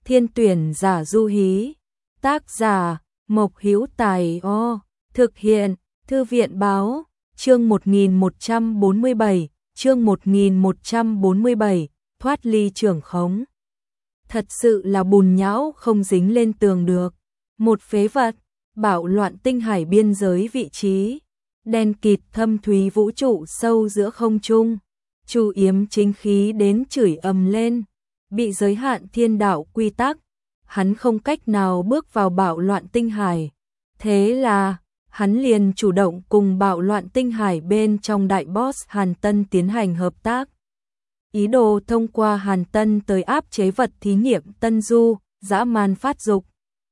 Thiên tuyển giả du hí. Tác giả Mộc Hữu Tài. Thực hiện Thư viện báo. Chương 1147, chương 1147, thoát ly trưởng khống. Thật sự là bùn nhão không dính lên tường được. Một phế vật, bạo loạn tinh hải biên giới vị trí. Đen kịt thâm thúy vũ trụ sâu giữa không trung. Chu Yếm chính khí đến chửi ầm lên. Bị giới hạn thiên đạo quy tắc, hắn không cách nào bước vào bạo loạn tinh hải. Thế là hắn liền chủ động cùng bạo loạn tinh hải bên trong đại boss Hàn Tân tiến hành hợp tác. Ý đồ thông qua Hàn Tân tới áp chế vật thí nghiệm Tân Du, dã man phát dục.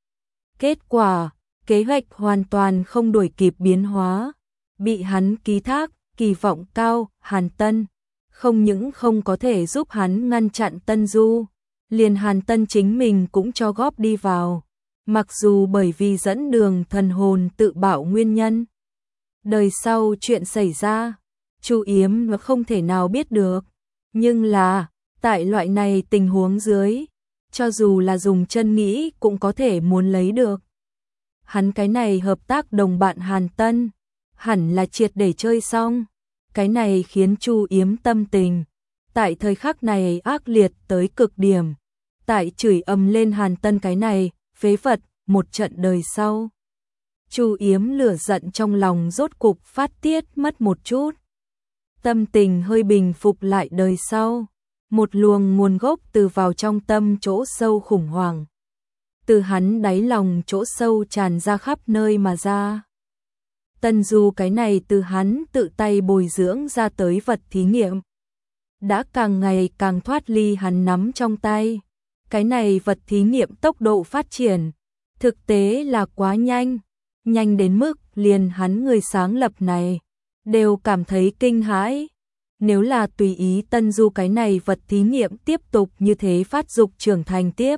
Kết quả, kế hoạch hoàn toàn không đuổi kịp biến hóa. Bị hắn ký thác, kỳ vọng cao, Hàn Tân không những không có thể giúp hắn ngăn chặn Tân Du, liền Hàn Tân chính mình cũng cho góp đi vào. Mặc dù bởi vì dẫn đường thần hồn tự bạo nguyên nhân, đời sau chuyện xảy ra, Chu Yếm không thể nào biết được. Nhưng là, tại loại này tình huống dưới, cho dù là dùng chân nghĩ cũng có thể muốn lấy được. Hắn cái này hợp tác đồng bạn Hàn Tân, hẳn là triệt để chơi xong. Cái này khiến Chu Yếm tâm tình tại thời khắc này ác liệt tới cực điểm. Tại chửi ầm lên Hàn Tân cái này phế vật một trận đời sau, Chu Yếm lửa giận trong lòng rốt cục phát tiết mất một chút. Tâm tình hơi bình phục lại đời sau, một luồng nguồn gốc từ vào trong tâm chỗ sâu khủng hoảng. Từ hắn đáy lòng chỗ sâu tràn ra khắp nơi mà ra. Tân Du cái này từ hắn tự tay bồi dưỡng ra tới vật thí nghiệm, đã càng ngày càng thoát ly hắn nắm trong tay. Cái này vật thí nghiệm tốc độ phát triển, thực tế là quá nhanh, nhanh đến mức liền hắn người sáng lập này đều cảm thấy kinh hãi. Nếu là tùy ý Tân Du cái này vật thí nghiệm tiếp tục như thế phát dục trưởng thành tiếp,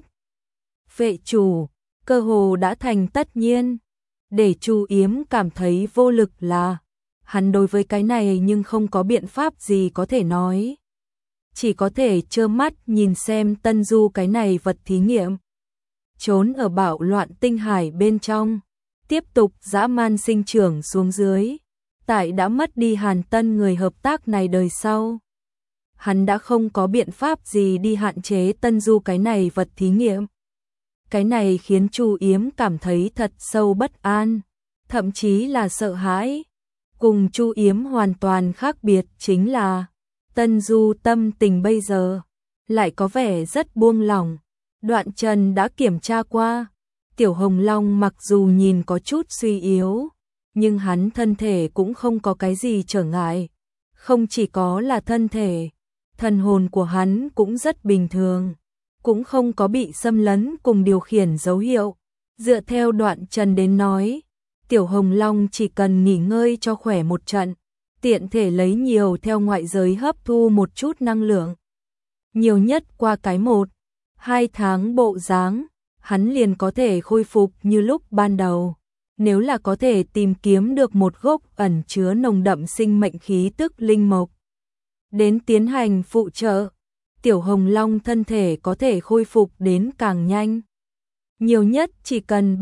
vệ chủ cơ hồ đã thành tất nhiên. Để Chu Yếm cảm thấy vô lực là hắn đối với cái này nhưng không có biện pháp gì có thể nói. Chỉ có thể trơ mắt nhìn xem Tân Du cái này vật thí nghiệm trốn ở bạo loạn tinh hải bên trong, tiếp tục dã man sinh trưởng xuống dưới. Tại đã mất đi Hàn Tân người hợp tác này đời sau, hắn đã không có biện pháp gì đi hạn chế Tân Du cái này vật thí nghiệm. Cái này khiến Chu Yếm cảm thấy thật sâu bất an, thậm chí là sợ hãi. Cùng Chu Yếm hoàn toàn khác biệt chính là Tân Du tâm tình bây giờ lại có vẻ rất buông lỏng. Đoạn Trần đã kiểm tra qua, Tiểu Hồng Long mặc dù nhìn có chút suy yếu, nhưng hắn thân thể cũng không có cái gì trở ngại. Không chỉ có là thân thể, thần hồn của hắn cũng rất bình thường, cũng không có bị xâm lấn cùng điều khiển dấu hiệu. Dựa theo Đoạn Trần đến nói, Tiểu Hồng Long chỉ cần nghỉ ngơi cho khỏe một trận, tiện thể lấy nhiều theo ngoại giới hấp thu một chút năng lượng. Nhiều nhất qua cái 1-2 tháng bộ dáng, hắn liền có thể khôi phục như lúc ban đầu. Nếu là có thể tìm kiếm được một gốc ẩn chứa nồng đậm sinh mệnh khí tức linh mộc, đến tiến hành phụ trợ, Tiểu Hồng Long thân thể có thể khôi phục đến càng nhanh. Nhiều nhất chỉ cần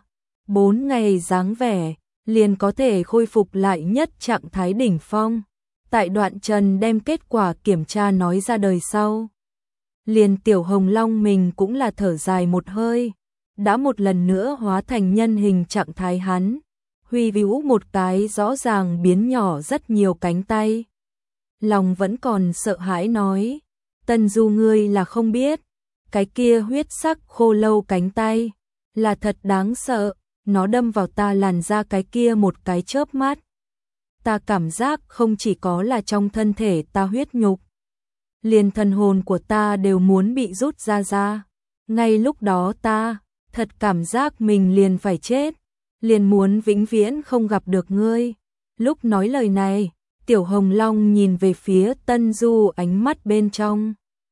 3-4 ngày dáng vẻ, liền có thể khôi phục lại nhất trạng thái đỉnh phong. Tại Đoạn Trần đem kết quả kiểm tra nói ra đời sau, liền Tiểu Hồng Long mình cũng là thở dài một hơi, đã một lần nữa hóa thành nhân hình trạng thái hắn, huy vũ một cái rõ ràng biến nhỏ rất nhiều cánh tay. Lòng vẫn còn sợ hãi nói, Tân Du ngươi là không biết, cái kia huyết sắc khô lâu cánh tay là thật đáng sợ, nó đâm vào ta làn da cái kia một cái chớp mắt. Ta cảm giác không chỉ có là trong thân thể ta huyết nhục, liền thần hồn của ta đều muốn bị rút ra. Ngay lúc đó ta thật cảm giác mình liền phải chết, liền muốn vĩnh viễn không gặp được ngươi. Lúc nói lời này, Tiểu Hồng Long nhìn về phía Tân Du, ánh mắt bên trong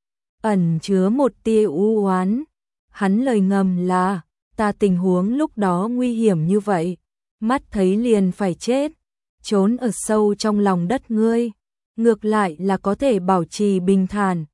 ẩn chứa một tia u oán. Hắn lời ngầm là, ta tình huống lúc đó nguy hiểm như vậy, mắt thấy liền phải chết, trốn ở sâu trong lòng đất ngươi, ngược lại là có thể bảo trì bình thản.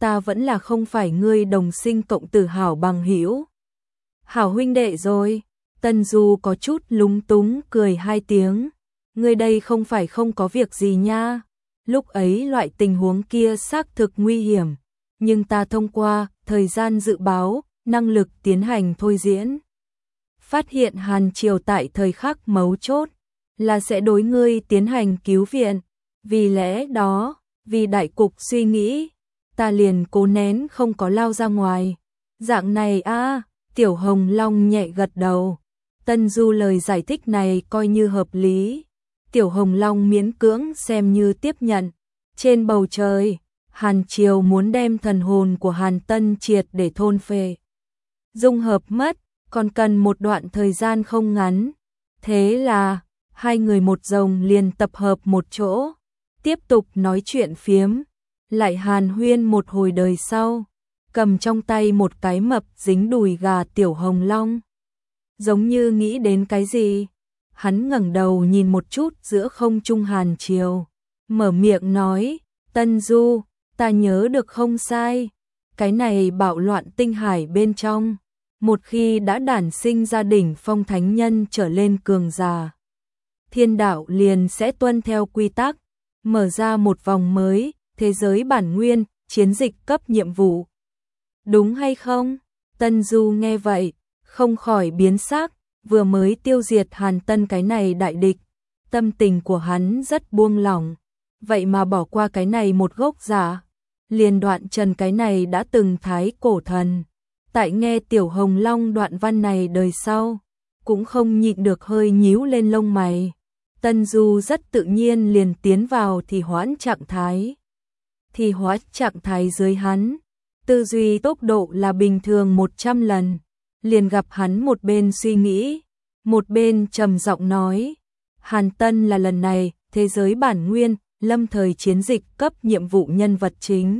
ta vẫn là không phải ngươi đồng sinh cộng tử hảo bằng hữu. Hảo huynh đệ rồi, Tân Du có chút lúng túng cười hai tiếng. Ngươi đây không phải không có việc gì nha. Lúc ấy loại tình huống kia xác thực nguy hiểm, nhưng ta thông qua thời gian dự báo, năng lực tiến hành thôi diễn. Phát hiện Hàn Triều tại thời khắc mấu chốt là sẽ đối ngươi tiến hành cứu viện. Vì lẽ đó, vì đại cục suy nghĩ, ta liền cố nén không có lao ra ngoài. Dạng này a, Tiểu Hồng Long nhẹ gật đầu. Tân Du lời giải thích này coi như hợp lý. Tiểu Hồng Long miễn cưỡng xem như tiếp nhận. Trên bầu trời, Hàn Triều muốn đem thần hồn của Hàn Tân triệt để thôn phệ. Dung hợp mất, còn cần một đoạn thời gian không ngắn. Thế là, hai người một rồng liền tập hợp một chỗ, tiếp tục nói chuyện phiếm, lại hàn huyên một hồi đời sau, cầm trong tay một cái mập dính đùi gà Tiểu Hồng Long. Giống như nghĩ đến cái gì, hắn ngẩng đầu nhìn một chút giữa không trung Hàn Triều, mở miệng nói, Tân Du, ta nhớ được không sai, cái này bạo loạn tinh hải bên trong, một khi đã đản sinh ra đỉnh phong thánh nhân trở lên cường giả, thiên đạo liền sẽ tuân theo quy tắc, mở ra một vòng mới, thế giới bản nguyên, chiến dịch cấp nhiệm vụ. Đúng hay không? Tân Du nghe vậy, không khỏi biến sắc, vừa mới tiêu diệt Hàn Tân cái này đại địch, tâm tình của hắn rất buông lỏng, vậy mà bỏ qua cái này một gốc giả, liền đoạn trần cái này đã từng thái cổ thần. Tại nghe Tiểu Hồng Long đoạn văn này đời sau, cũng không nhịn được hơi nhíu lên lông mày. Tân Du rất tự nhiên liền tiến vào thì hoãn trạng thái. Thì hoãn trạng thái dưới hắn, tư duy tốc độ là bình thường 100 lần, liền gặp hắn một bên suy nghĩ, một bên trầm giọng nói, Hàn Tân là lần này thế giới bản nguyên, lâm thời chiến dịch cấp nhiệm vụ nhân vật chính.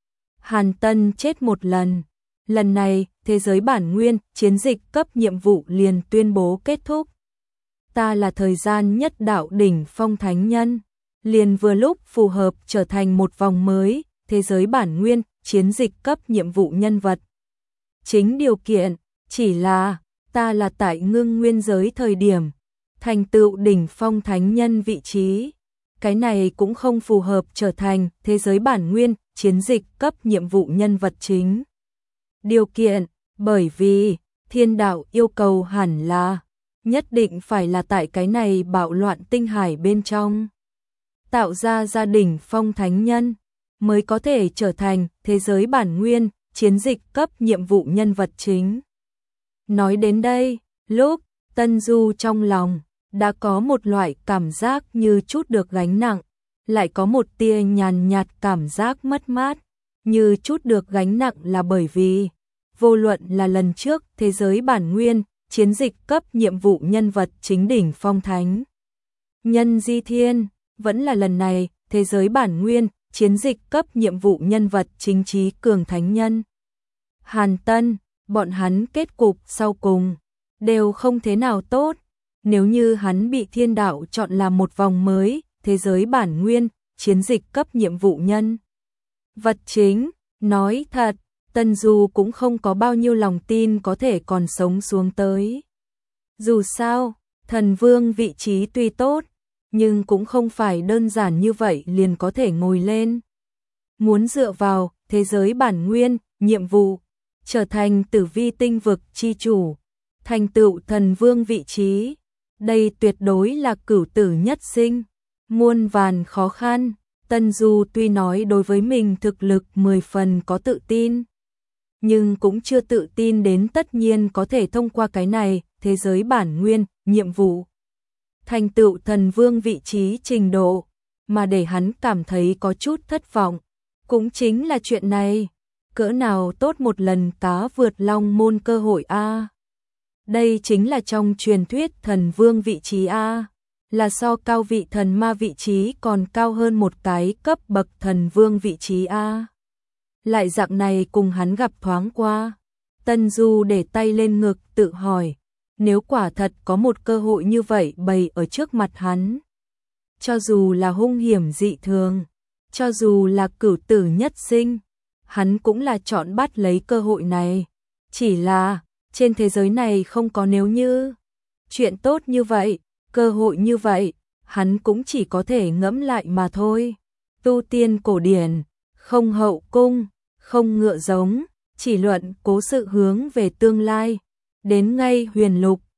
Hàn Tân chết một lần, lần này thế giới bản nguyên, chiến dịch cấp nhiệm vụ liền tuyên bố kết thúc. Ta là thời gian nhất đạo đỉnh phong thánh nhân, liền vừa lúc phù hợp trở thành một vòng mới, thế giới bản nguyên, chiến dịch cấp nhiệm vụ nhân vật. Chính điều kiện, chỉ là, ta là tại ngưng nguyên giới thời điểm, thành tựu đỉnh phong thánh nhân vị trí. Cái này cũng không phù hợp trở thành thế giới bản nguyên, chiến dịch cấp nhiệm vụ nhân vật chính. Điều kiện, bởi vì, thiên đạo yêu cầu hẳn là, nhất định phải là tại cái này bạo loạn tinh hải bên trong. Tạo ra gia đình phong thánh nhân, mới có thể trở thành thế giới bản nguyên, chiến dịch cấp nhiệm vụ nhân vật chính. Nói đến đây, lúc Tân Du trong lòng đã có một loại cảm giác như chút được gánh nặng, lại có một tia nhàn nhạt cảm giác mất mát, như chút được gánh nặng là bởi vì, vô luận là lần trước thế giới bản nguyên, chiến dịch cấp nhiệm vụ nhân vật chính đỉnh phong thánh nhân Di Thiên, vẫn là lần này thế giới bản nguyên, chiến dịch cấp nhiệm vụ nhân vật chính trí cường thánh nhân Hàn Tân, bọn hắn kết cục sau cùng đều không thế nào tốt. Nếu như hắn bị thiên đạo chọn làm một vòng mới, thế giới bản nguyên, chiến dịch cấp nhiệm vụ nhân vật chính, nói thật, Tân Du cũng không có bao nhiêu lòng tin có thể còn sống xuống tới. Dù sao, thần vương vị trí tuy tốt, nhưng cũng không phải đơn giản như vậy liền có thể ngồi lên. Muốn dựa vào thế giới bản nguyên, nhiệm vụ, trở thành tử vi tinh vực chi chủ, thành tựu thần vương vị trí, đây tuyệt đối là cửu tử nhất sinh, muôn vàn khó khăn. Tân Du tuy nói đối với mình thực lực 10 phần có tự tin, nhưng cũng chưa tự tin đến tất nhiên có thể thông qua cái này, thế giới bản nguyên, nhiệm vụ, thành tựu thần vương vị trí trình độ, mà để hắn cảm thấy có chút thất vọng. Cũng chính là chuyện này, cỡ nào tốt một lần cá vượt long môn cơ hội a. Đây chính là trong truyền thuyết thần vương vị trí a, là so cao vị thần ma vị trí còn cao hơn một cái cấp bậc thần vương vị trí a. Lại dạng này cùng hắn gặp thoáng qua, Tân Du để tay lên ngực tự hỏi, nếu quả thật có một cơ hội như vậy bày ở trước mặt hắn, cho dù là hung hiểm dị thường, cho dù là cửu tử nhất sinh, hắn cũng là chọn bắt lấy cơ hội này. Chỉ là, trên thế giới này không có nếu như. Chuyện tốt như vậy, cơ hội như vậy, hắn cũng chỉ có thể ngẫm lại mà thôi. Tu tiên cổ điển, không hậu cung, không ngựa giống, chỉ luận cố sự hướng về tương lai. Đến ngay huyền lục,